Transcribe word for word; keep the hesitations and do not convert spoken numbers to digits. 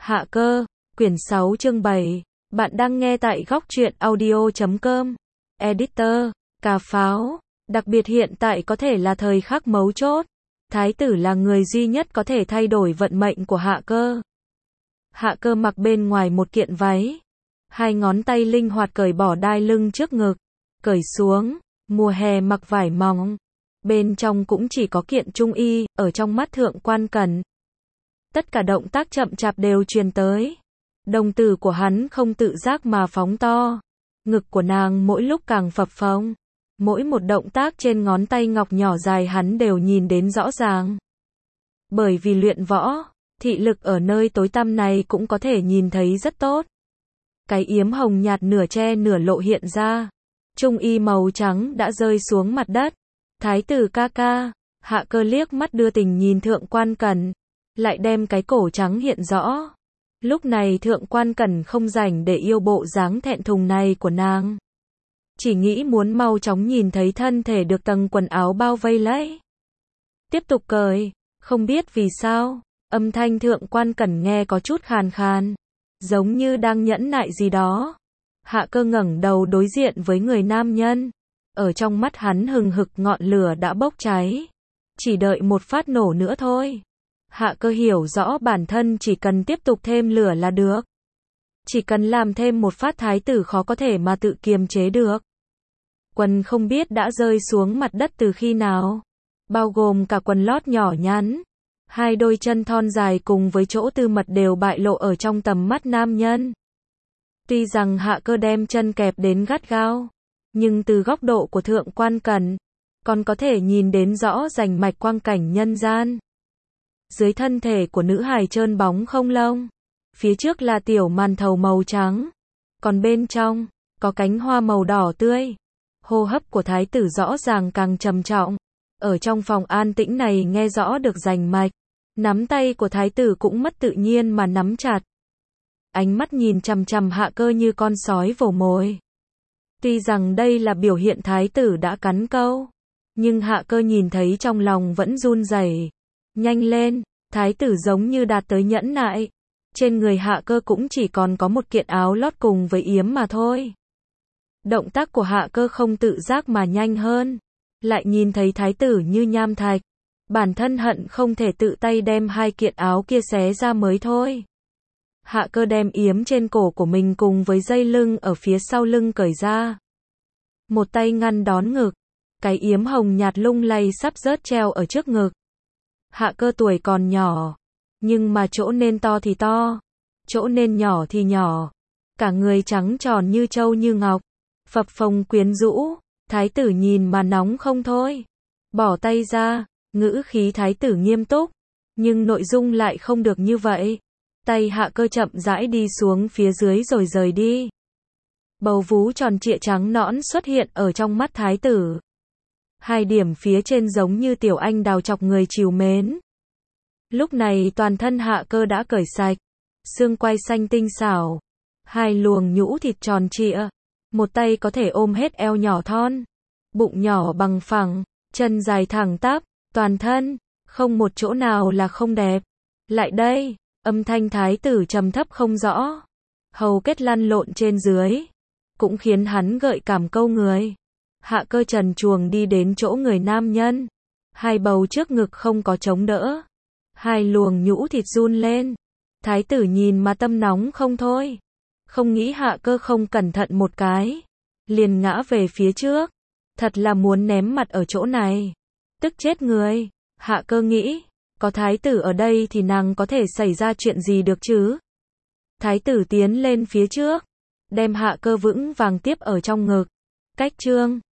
Hạ cơ, quyển sáu chương bảy. Bạn đang nghe tại góc truyện audio chấm com. Editor, cà pháo. Đặc biệt hiện tại có thể là thời khắc mấu chốt. Thái tử là người duy nhất có thể thay đổi vận mệnh của Hạ cơ. Hạ cơ mặc bên ngoài một kiện váy. Hai ngón tay linh hoạt cởi bỏ đai lưng trước ngực. Cởi xuống, mùa hè mặc vải mỏng. Bên trong cũng chỉ có kiện trung y, ở trong mắt thượng quan Cẩn. Tất cả động tác chậm chạp đều truyền tới. Đồng tử của hắn không tự giác mà phóng to. Ngực của nàng mỗi lúc càng phập phồng. Mỗi một động tác trên ngón tay ngọc nhỏ dài hắn đều nhìn đến rõ ràng. Bởi vì luyện võ, thị lực ở nơi tối tăm này cũng có thể nhìn thấy rất tốt. Cái yếm hồng nhạt nửa che nửa lộ hiện ra. Trung y màu trắng đã rơi xuống mặt đất. Thái tử ca ca, Hạ cơ liếc mắt đưa tình nhìn thượng quan Cẩn. Lại đem cái cổ trắng hiện rõ. Lúc này thượng quan Cẩn không rảnh để yêu bộ dáng thẹn thùng này của nàng. Chỉ nghĩ muốn mau chóng nhìn thấy thân thể được tầng quần áo bao vây lấy. Tiếp tục cởi, không biết vì sao, âm thanh thượng quan Cẩn nghe có chút khàn khàn. Giống như đang nhẫn nại gì đó. Hạ cơ ngẩng đầu đối diện với người nam nhân. Ở trong mắt hắn hừng hực ngọn lửa đã bốc cháy. Chỉ đợi một phát nổ nữa thôi. Hạ cơ hiểu rõ bản thân chỉ cần tiếp tục thêm lửa là được. Chỉ cần làm thêm một phát thái tử khó có thể mà tự kiềm chế được. Quần không biết đã rơi xuống mặt đất từ khi nào. Bao gồm cả quần lót nhỏ nhắn. Hai đôi chân thon dài cùng với chỗ tư mật đều bại lộ ở trong tầm mắt nam nhân. Tuy rằng hạ cơ đem chân kẹp đến gắt gao. Nhưng từ góc độ của thượng quan Cẩn, còn có thể nhìn đến rõ rành mạch quang cảnh nhân gian. Dưới thân thể của nữ hài trơn bóng không lông. Phía trước là tiểu màn thầu màu trắng. Còn bên trong, có cánh hoa màu đỏ tươi. Hô hấp của thái tử rõ ràng càng trầm trọng. Ở trong phòng an tĩnh này nghe rõ được rành mạch. Nắm tay của thái tử cũng mất tự nhiên mà nắm chặt. Ánh mắt nhìn chằm chằm hạ cơ như con sói vồ mồi. Tuy rằng đây là biểu hiện thái tử đã cắn câu. Nhưng hạ cơ nhìn thấy trong lòng vẫn run rẩy. Nhanh lên, thái tử giống như đạt tới nhẫn nại. Trên người hạ cơ cũng chỉ còn có một kiện áo lót cùng với yếm mà thôi. Động tác của hạ cơ không tự giác mà nhanh hơn. Lại nhìn thấy thái tử như nham thạch. Bản thân hận không thể tự tay đem hai kiện áo kia xé ra mới thôi. Hạ cơ đem yếm trên cổ của mình cùng với dây lưng ở phía sau lưng cởi ra. Một tay ngăn đón ngực. Cái yếm hồng nhạt lung lay sắp rớt treo ở trước ngực. Hạ cơ tuổi còn nhỏ. Nhưng mà chỗ nên to thì to. Chỗ nên nhỏ thì nhỏ. Cả người trắng tròn như trâu như ngọc. Phập phồng quyến rũ. Thái tử nhìn mà nóng không thôi. Bỏ tay ra. Ngữ khí thái tử nghiêm túc. Nhưng nội dung lại không được như vậy. Tay hạ cơ chậm rãi đi xuống phía dưới rồi rời đi. Bầu vú tròn trịa trắng nõn xuất hiện ở trong mắt thái tử. Hai điểm phía trên giống như tiểu anh đào chọc người trìu mến. Lúc này toàn thân hạ cơ đã cởi sạch. Xương quai xanh tinh xảo. Hai luồng nhũ thịt tròn trịa. Một tay có thể ôm hết eo nhỏ thon. Bụng nhỏ bằng phẳng. Chân dài thẳng tắp. Toàn thân. Không một chỗ nào là không đẹp. Lại đây. Âm thanh thái tử trầm thấp không rõ. Hầu kết lăn lộn trên dưới. Cũng khiến hắn gợi cảm câu người. Hạ cơ trần truồng đi đến chỗ người nam nhân. Hai bầu trước ngực không có chống đỡ. Hai luồng nhũ thịt run lên. Thái tử nhìn mà tâm nóng không thôi. Không nghĩ hạ cơ không cẩn thận một cái. Liền ngã về phía trước. Thật là muốn ném mặt ở chỗ này. Tức chết người. Hạ cơ nghĩ. Có thái tử ở đây thì nàng có thể xảy ra chuyện gì được chứ? Thái tử tiến lên phía trước. Đem hạ cơ vững vàng tiếp ở trong ngực. Cách chương.